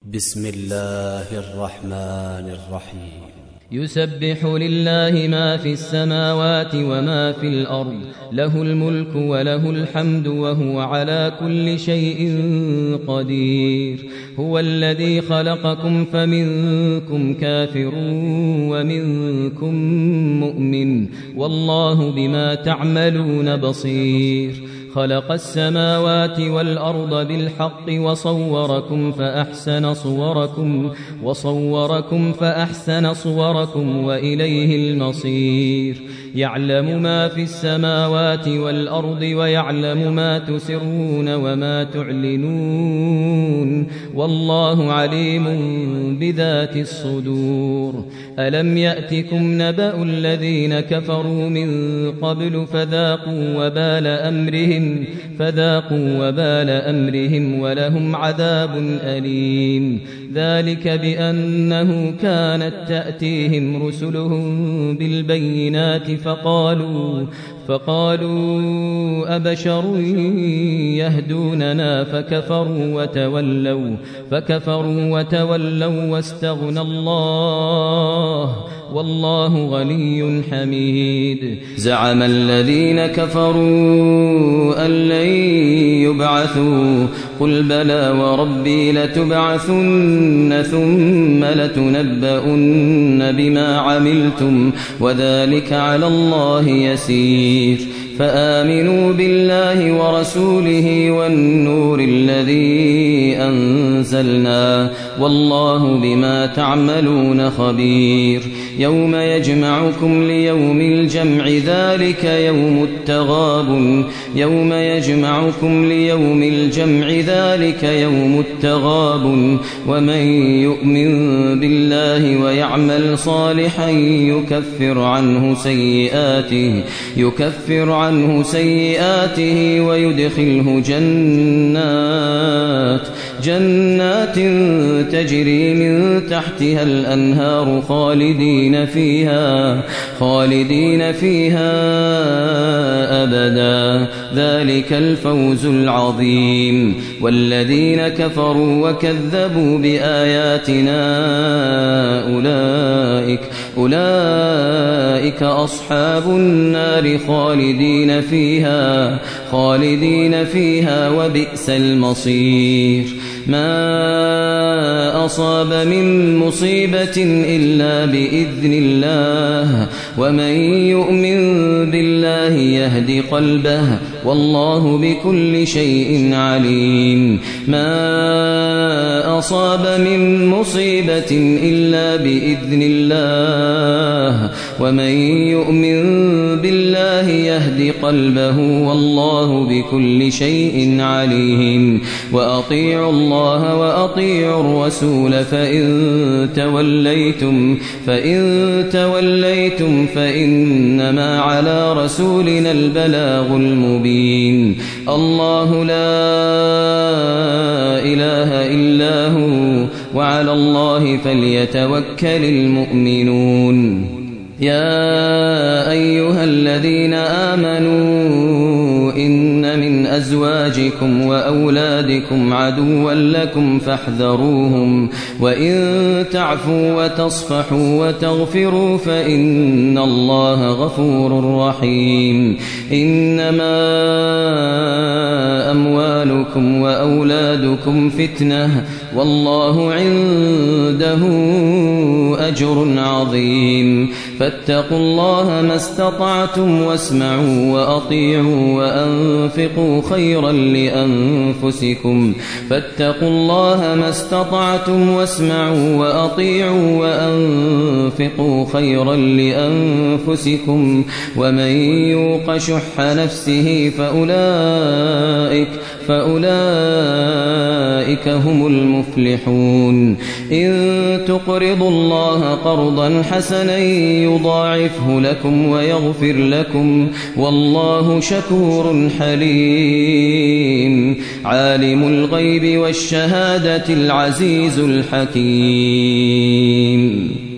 بسم الله الرحمن الرحيم. يسبح لله ما في السماوات وما في الأرض، له الملك وله الحمد وهو على كل شيء قدير. هو الذي خلقكم فمنكم كافر ومنكم مؤمن، والله بما تعملون بصير. خلق السماوات والأرض بالحق وصوركم فأحسن صوركم وإليه المصير. يعلم ما في السماوات والأرض ويعلم ما تسرون وما تعلنون، والله عليم بذات الصدور. ألم يأتكم نبأ الذين كفروا من قبل فذاقوا وبال أمرهم ولهم عذاب أليم. ذلك بأنه كانت تأتيهم رسلهم بالبينات فقالوا أبشر يهدوننا فكفروا وتولوا واستغنى الله، والله غني حميد. زعم الذين كفروا أن لن يبعثوا، قل بلى وربي لتبعثن ثم لتنبؤن بما عملتم وذلك على الله يسير. فآمنوا بالله ورسوله والنور الذي أنزلنا، والله بما تعملون خبير. يوم يجمعكم ليوم الجمع ذلك يوم التغابن، ومن يؤمن بالله ويعمل صالحا يكفر عنه سيئاته ويدخله جنات تجري من تحتها الأنهار خالدين فيها أبدا، ذلك الفوز العظيم. والذين كفروا وكذبوا بآياتنا أولئك أصحاب النار خالدين فيها وبئس المصير. ما أصاب من مصيبة إلا بإذن الله، ومن يؤمن بالله يهد قلبه، والله بكل شيء عليم. ما أصاب من مصيبة إلا بإذن الله، ومن يؤمن بالله يهد قلبه، والله بكل شيء عليم. وأطيعوا الله وأطيعوا الرسول فإن توليتم فإنما على رسولنا البلاغ المبين. الله لا إله إلا هو، وعلى الله فليتوكل المؤمنون. يا أيها الذين آمنوا إن من أزواجكم وأولادكم عدوا لكم فاحذروهم، وإن تعفوا وتصفحوا وتغفروا فإن الله غفور رحيم. إنما أموالكم وأولادكم فتنة، والله عنده أجر عظيم. فاتقوا الله ما استطعتم واسمعوا وأطيعوا وأنفقوا خيرا لأنفسكم. فاتقوا الله ما استطعتم واسمعوا وأطيعوا وأنفقوا خيرا لأنفسكم، ومن يوق شح نفسه فأولئك هم المفلحون. إن تقرضوا الله قرضا حسنا يضاعفه لكم ويغفر لكم، والله شكور حليم. عالم الغيب والشهادة العزيز الحكيم.